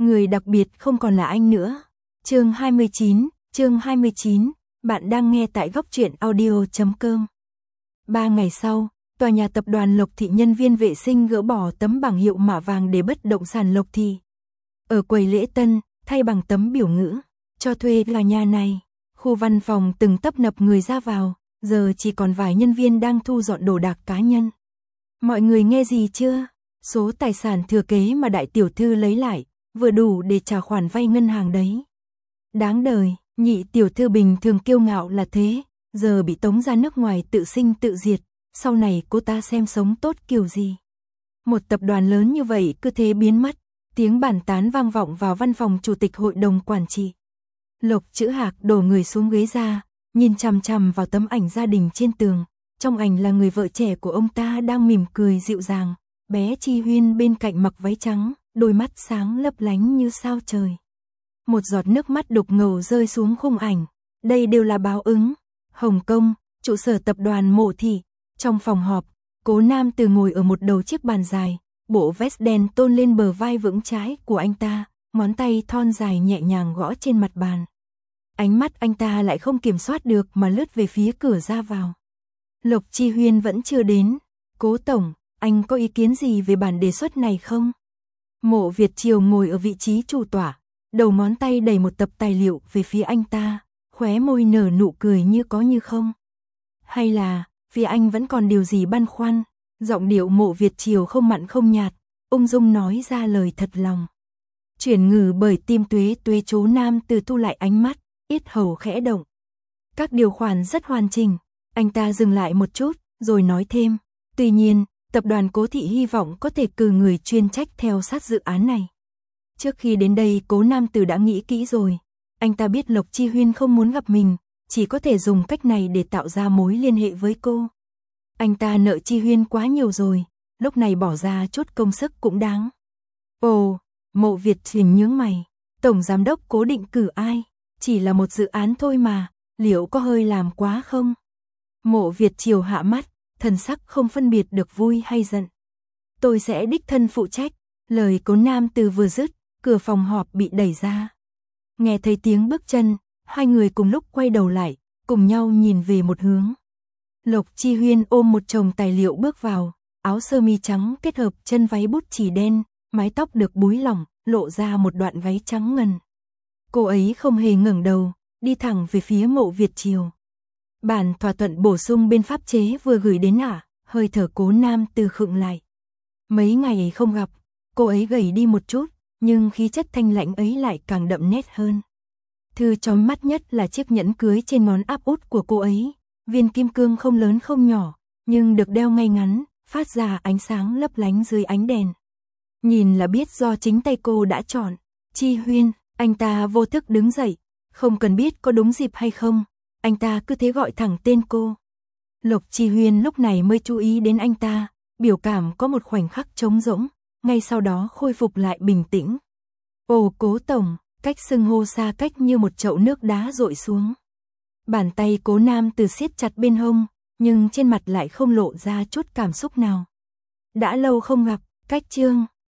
Người đặc biệt không còn là anh nữa. Chương 29, bạn đang nghe tại góc truyện audio.com. 3 ngày sau, tòa nhà tập đoàn Lộc Thị nhân viên vệ sinh gỡ bỏ tấm bảng hiệu mạ vàng để bất động sản Lộc Thị. Ở quầy lễ tân, thay bằng tấm biểu ngữ, cho thuê là nhà này. Khu văn phòng từng tấp nập người ra vào, giờ chỉ còn vài nhân viên đang thu dọn đồ đạc cá nhân. Mọi người nghe gì chưa? Số tài sản thừa kế mà đại tiểu thư lấy lại, vừa đủ để trả khoản vay ngân hàng đấy. Đáng đời, nhị tiểu thư bình thường kiêu ngạo là thế, giờ bị tống ra nước ngoài tự sinh tự diệt, sau này cô ta xem sống tốt kiểu gì. Một tập đoàn lớn như vậy cứ thế biến mất, tiếng bàn tán vang vọng vào văn phòng chủ tịch hội đồng quản trị. Lộc Chữ Hạc đổ người xuống ghế ra, nhìn chằm chằm vào tấm ảnh gia đình trên tường. Trong ảnh là người vợ trẻ của ông ta đang mỉm cười dịu dàng, bé Chi Huyên bên cạnh mặc váy trắng, đôi mắt sáng lấp lánh như sao trời. Một giọt nước mắt đục ngầu rơi xuống khung ảnh. Đây đều là báo ứng. Hồng Kông, trụ sở tập đoàn Mộ Thị. Trong phòng họp, Cố Nam Từ ngồi ở một đầu chiếc bàn dài, bộ vest đen tôn lên bờ vai vững chãi của anh ta, ngón tay thon dài nhẹ nhàng gõ trên mặt bàn. Ánh mắt anh ta lại không kiểm soát được mà lướt về phía cửa ra vào. Lộc Chi Huyên vẫn chưa đến. Cố tổng, anh có ý kiến gì về bản đề xuất này không? Mộ Việt Triều ngồi ở vị trí chủ tọa, đầu ngón tay đẩy một tập tài liệu về phía anh ta, khóe môi nở nụ cười như có như không. Hay là, vì anh vẫn còn điều gì băn khoăn? Giọng điệu Mộ Việt Triều không mặn không nhạt, ung dung nói ra lời thật lòng. Chuyển ngữ bởi tim tuế tuế. Cố Nam Từ thu lại ánh mắt, yết hầu khẽ động. Các điều khoản rất hoàn chỉnh. Anh ta dừng lại một chút, rồi nói thêm. Tuy nhiên, tập đoàn Cố Thị hy vọng có thể cử người chuyên trách theo sát dự án này. Trước khi đến đây Cố Nam Từ đã nghĩ kỹ rồi. Anh ta biết Lộc Chi Huyên không muốn gặp mình, chỉ có thể dùng cách này để tạo ra mối liên hệ với cô. Anh ta nợ Chi Huyên quá nhiều rồi, lúc này bỏ ra chút công sức cũng đáng. Ồ, Mộ Việt Triều nhướng mày. Tổng giám đốc Cố định cử ai? Chỉ là một dự án thôi mà, liệu có hơi làm quá không? Mộ Việt Triều hạ mắt, thần sắc không phân biệt được vui hay giận. Tôi sẽ đích thân phụ trách. Lời Cố Nam Từ vừa dứt, cửa phòng họp bị đẩy ra. Nghe thấy tiếng bước chân, hai người cùng lúc quay đầu lại, cùng nhau nhìn về một hướng. Lộc Chi Huyên ôm một chồng tài liệu bước vào, áo sơ mi trắng kết hợp chân váy bút chì đen, mái tóc được búi lỏng, lộ ra một đoạn gáy trắng ngần. Cô ấy không hề ngẩng đầu, đi thẳng về phía Mộ Việt Triều. Bản thỏa thuận bổ sung bên pháp chế vừa gửi đến à? Hơi thở Cố Nam Từ khựng lại. Mấy ngày không gặp, cô ấy gầy đi một chút, nhưng khí chất thanh lãnh ấy lại càng đậm nét hơn. Thứ chói mắt nhất là chiếc nhẫn cưới trên ngón áp út của cô ấy. Viên kim cương không lớn không nhỏ, nhưng được đeo ngay ngắn, phát ra ánh sáng lấp lánh dưới ánh đèn. Nhìn là biết do chính tay cô đã chọn. Chi Huyên, anh ta vô thức đứng dậy, không cần biết có đúng dịp hay không, anh ta cứ thế gọi thẳng tên cô. Lộc Chi Huyên lúc này mới chú ý đến anh ta, biểu cảm có một khoảnh khắc trống rỗng, ngay sau đó khôi phục lại bình tĩnh. Ồ Cố tổng, cách xưng hô xa cách như một chậu nước đá dội xuống. Bàn tay Cố Nam Từ siết chặt bên hông, nhưng trên mặt lại không lộ ra chút cảm xúc nào. Đã lâu không gặp, cách chương.